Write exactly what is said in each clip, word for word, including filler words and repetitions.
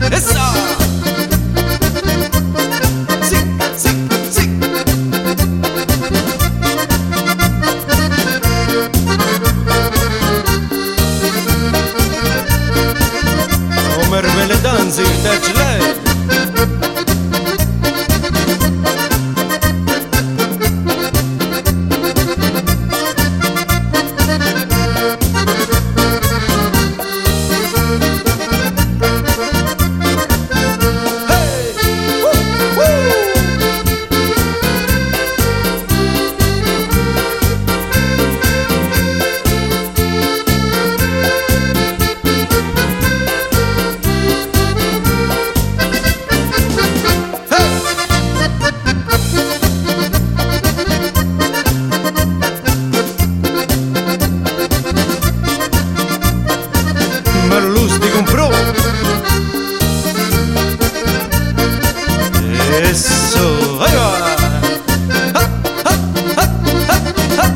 Essa! Sing, sing, sing! Omer vele danzi tercile. Eso, ahí va. ¡Ja, ja, ja, ja, ja!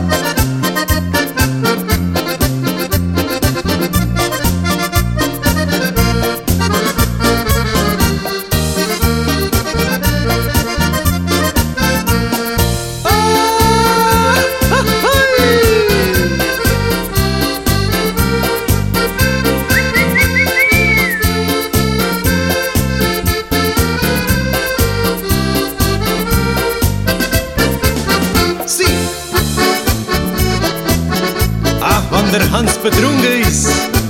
Der Hans betrunken ist.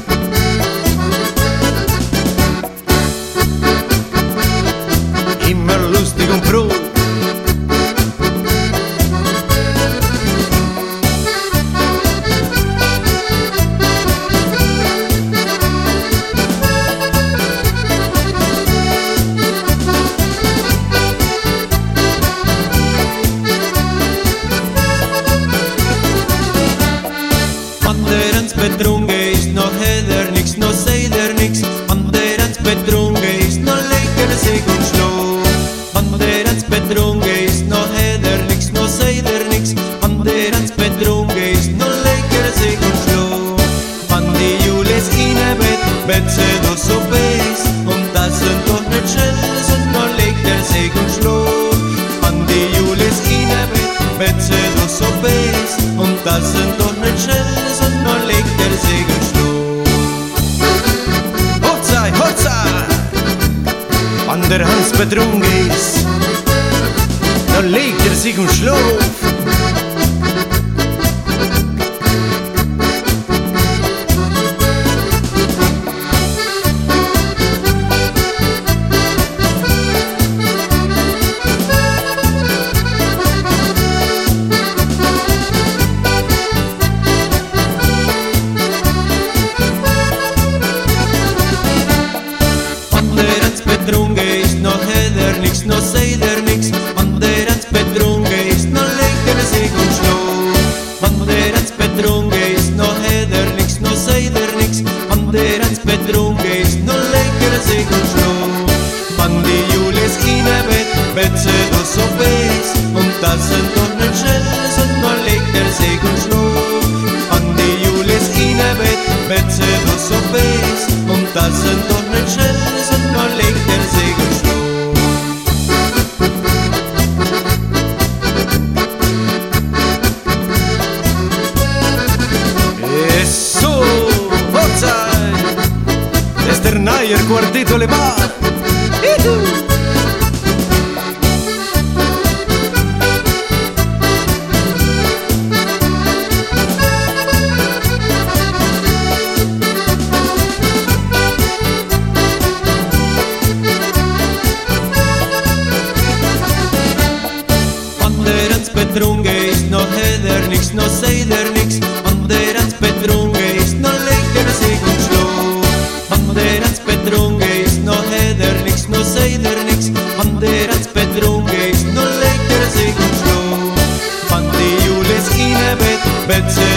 Immer lustig und froh. Betrunken ist, noch hat er nix, noch sagt er nix. Wenn der ans betrunken ist, noch legt er sich und schläft. Wenn der ans betrunken ist, noch hat er nix, noch sagt er nix. Wenn der ans betrunken ist, noch legt er sich und schläft. Wenn die Julis in ein Bett, Bett sie doch so best. Und das sind doch nicht Schills, und noch legt er sich und schläft. Wenn die Julis in ein Bett, Bett sie doch so best. Und das sind doch nicht Schills, und noch legt er sich und schläft. Hotzai, hotzai! Wenn der Hans betrunken ist, dann legt er sich und schläft. Betrunken ist, noch hat er nix, noch sagt er nix. Wenn der ans betrunken ist, noch legt er sich und schläft. Wenn der ans betrunken ist, noch hat er nix, noch sagt er nix. Wenn der ans betrunken ist, noch legt er sich und schläft. Wenn die Julis in ein Bett, Bett sie doch so best. Und das sind doch nicht Schills, und noch legt er sich und schläft. Wenn die Julis in ein Bett, Bett sie doch so best. Und das sind doch nicht Schills, und noch legt er sich und schläft. Eso, hotzai! Es der neue Quartito le va. Betrunken ist, noch hat er nix, noch sagt er nix. Wenn der ans betrunken ist, noch legt er sich und schläft. Wenn der ans betrunken ist, noch hat er nix, noch sagt er nix. Wenn der ans betrunken ist, noch legt er sich und schläft. Wenn die Julis in ein Bett, Bett sie